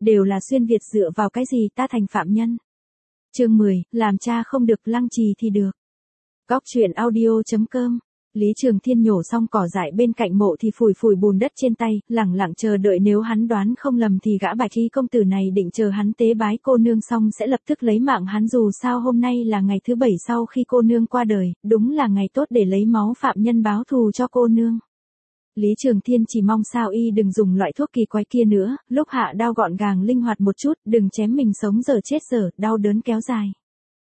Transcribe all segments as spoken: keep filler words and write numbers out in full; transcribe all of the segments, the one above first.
đều là xuyên Việt dựa vào cái gì ta thành phạm nhân. Chương mười, làm cha không được lăng trì thì được. Góc truyện audio chấm com. Lý Trường Thiên nhổ xong cỏ dại bên cạnh mộ thì phủi phủi bùn đất trên tay, lẳng lặng chờ đợi, nếu hắn đoán không lầm thì gã bạch y công tử này định chờ hắn tế bái cô nương xong sẽ lập tức lấy mạng hắn, dù sao hôm nay là ngày thứ bảy sau khi cô nương qua đời, đúng là ngày tốt để lấy máu phạm nhân báo thù cho cô nương. Lý Trường Thiên chỉ mong sao y đừng dùng loại thuốc kỳ quái kia nữa, lúc hạ đao gọn gàng linh hoạt một chút, đừng chém mình sống giờ chết giờ, đau đớn kéo dài.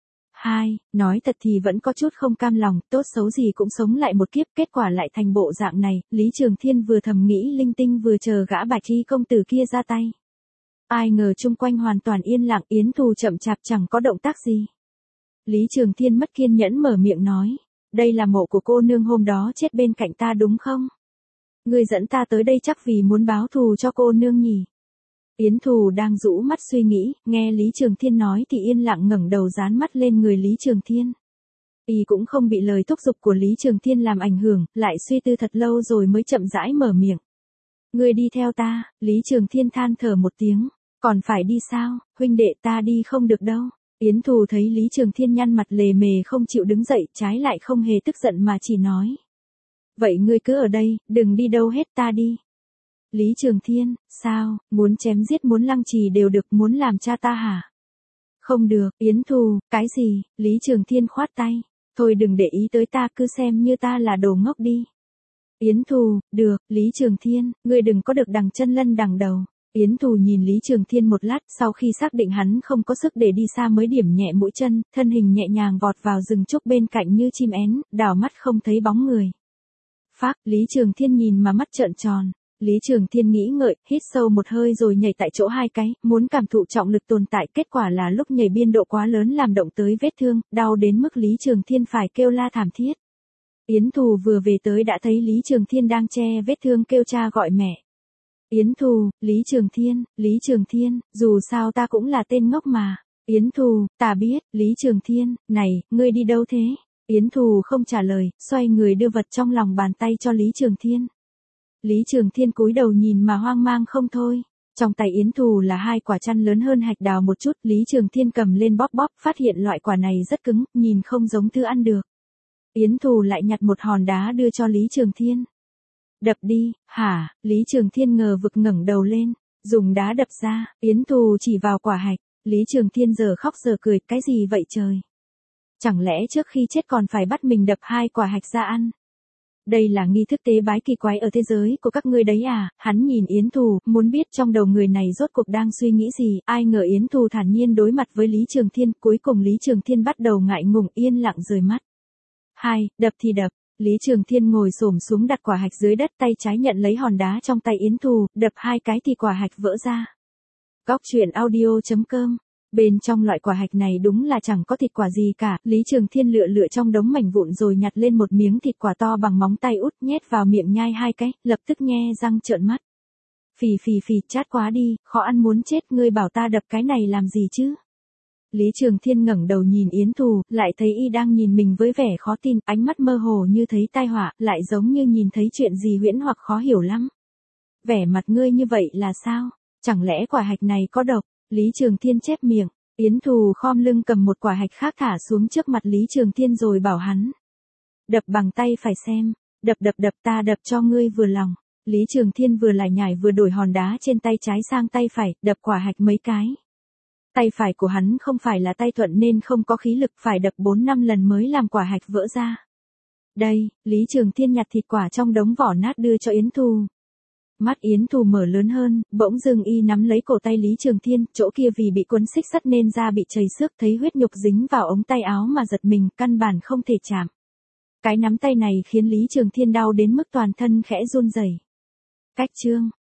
Hai, nói thật thì vẫn có chút không cam lòng, tốt xấu gì cũng sống lại một kiếp, kết quả lại thành bộ dạng này, Lý Trường Thiên vừa thầm nghĩ linh tinh vừa chờ gã bạch y công tử kia ra tay. Ai ngờ chung quanh hoàn toàn yên lặng, Yến Thù chậm chạp chẳng có động tác gì. Lý Trường Thiên mất kiên nhẫn mở miệng nói, đây là mộ của cô nương hôm đó chết bên cạnh ta đúng không? Ngươi dẫn ta tới đây chắc vì muốn báo thù cho cô nương nhỉ? Yến Thù đang rũ mắt suy nghĩ, nghe Lý Trường Thiên nói thì yên lặng ngẩng đầu dán mắt lên người Lý Trường Thiên. Y cũng không bị lời thúc giục của Lý Trường Thiên làm ảnh hưởng, lại suy tư thật lâu rồi mới chậm rãi mở miệng. Ngươi đi theo ta, Lý Trường Thiên than thở một tiếng, còn phải đi sao, huynh đệ ta đi không được đâu. Yến Thù thấy Lý Trường Thiên nhăn mặt lề mề không chịu đứng dậy, trái lại không hề tức giận mà chỉ nói. Vậy ngươi cứ ở đây, đừng đi đâu hết, ta đi. Lý Trường Thiên, sao, muốn chém giết muốn lăng trì đều được, muốn làm cha ta hả? Không được, Yến Thù, cái gì? Lý Trường Thiên khoát tay. Thôi đừng để ý tới ta, cứ xem như ta là đồ ngốc đi. Yến Thù, được, Lý Trường Thiên, ngươi đừng có được đằng chân lân đằng đầu. Yến Thù nhìn Lý Trường Thiên một lát, sau khi xác định hắn không có sức để đi xa mới điểm nhẹ mũi chân, thân hình nhẹ nhàng vọt vào rừng trúc bên cạnh như chim én, đảo mắt không thấy bóng người. Phác, Lý Trường Thiên nhìn mà mắt trợn tròn. Lý Trường Thiên nghĩ ngợi, hít sâu một hơi rồi nhảy tại chỗ hai cái, muốn cảm thụ trọng lực tồn tại, kết quả là lúc nhảy biên độ quá lớn làm động tới vết thương, đau đến mức Lý Trường Thiên phải kêu la thảm thiết. Yến Thù vừa về tới đã thấy Lý Trường Thiên đang che vết thương kêu cha gọi mẹ. Yến Thù, Lý Trường Thiên, Lý Trường Thiên, dù sao ta cũng là tên ngốc mà. Yến Thù, ta biết, Lý Trường Thiên, này, ngươi đi đâu thế? Yến Thù không trả lời, xoay người đưa vật trong lòng bàn tay cho Lý Trường Thiên. Lý Trường Thiên cúi đầu nhìn mà hoang mang không thôi. Trong tay Yến Thù là hai quả chăn lớn hơn hạch đào một chút, Lý Trường Thiên cầm lên bóp bóp, phát hiện loại quả này rất cứng, nhìn không giống thứ ăn được. Yến Thù lại nhặt một hòn đá đưa cho Lý Trường Thiên. Đập đi, hả? Lý Trường Thiên ngờ vực ngẩng đầu lên, dùng đá đập ra, Yến Thù chỉ vào quả hạch, Lý Trường Thiên giờ khóc giờ cười, cái gì vậy trời? Chẳng lẽ trước khi chết còn phải bắt mình đập hai quả hạch ra ăn? Đây là nghi thức tế bái kỳ quái ở thế giới của các ngươi đấy à? Hắn nhìn Yến Thù, muốn biết trong đầu người này rốt cuộc đang suy nghĩ gì, ai ngờ Yến Thù thản nhiên đối mặt với Lý Trường Thiên, cuối cùng Lý Trường Thiên bắt đầu ngại ngùng yên lặng rời mắt. Hai, đập thì đập, Lý Trường Thiên ngồi xổm xuống đặt quả hạch dưới đất, tay trái nhận lấy hòn đá trong tay Yến Thù, đập hai cái thì quả hạch vỡ ra. Góc truyện audio chấm com. Bên trong loại quả hạch này đúng là chẳng có thịt quả gì cả, Lý Trường Thiên lựa lựa trong đống mảnh vụn rồi nhặt lên một miếng thịt quả to bằng móng tay út, nhét vào miệng nhai hai cái, lập tức nhe răng trợn mắt. Phì phì phì, chát quá đi, khó ăn muốn chết, ngươi bảo ta đập cái này làm gì chứ? Lý Trường Thiên ngẩng đầu nhìn Yến Thù, lại thấy y đang nhìn mình với vẻ khó tin, ánh mắt mơ hồ như thấy tai họa, lại giống như nhìn thấy chuyện gì huyễn hoặc khó hiểu lắm. Vẻ mặt ngươi như vậy là sao? Chẳng lẽ quả hạch này có độc? Lý Trường Thiên chép miệng, Yến Thù khom lưng cầm một quả hạch khác thả xuống trước mặt Lý Trường Thiên rồi bảo hắn. Đập bằng tay phải xem, đập đập đập, ta đập cho ngươi vừa lòng. Lý Trường Thiên vừa lải nhải vừa đổi hòn đá trên tay trái sang tay phải, đập quả hạch mấy cái. Tay phải của hắn không phải là tay thuận nên không có khí lực, phải đập bốn năm lần mới làm quả hạch vỡ ra. Đây, Lý Trường Thiên nhặt thịt quả trong đống vỏ nát đưa cho Yến Thù. Mắt Yến Thù mở lớn hơn, bỗng dưng y nắm lấy cổ tay Lý Trường Thiên, chỗ kia vì bị cuốn xích sắt nên da bị chảy xước, thấy huyết nhục dính vào ống tay áo mà giật mình, căn bản không thể chạm. Cái nắm tay này khiến Lý Trường Thiên đau đến mức toàn thân khẽ run rẩy. Cách chương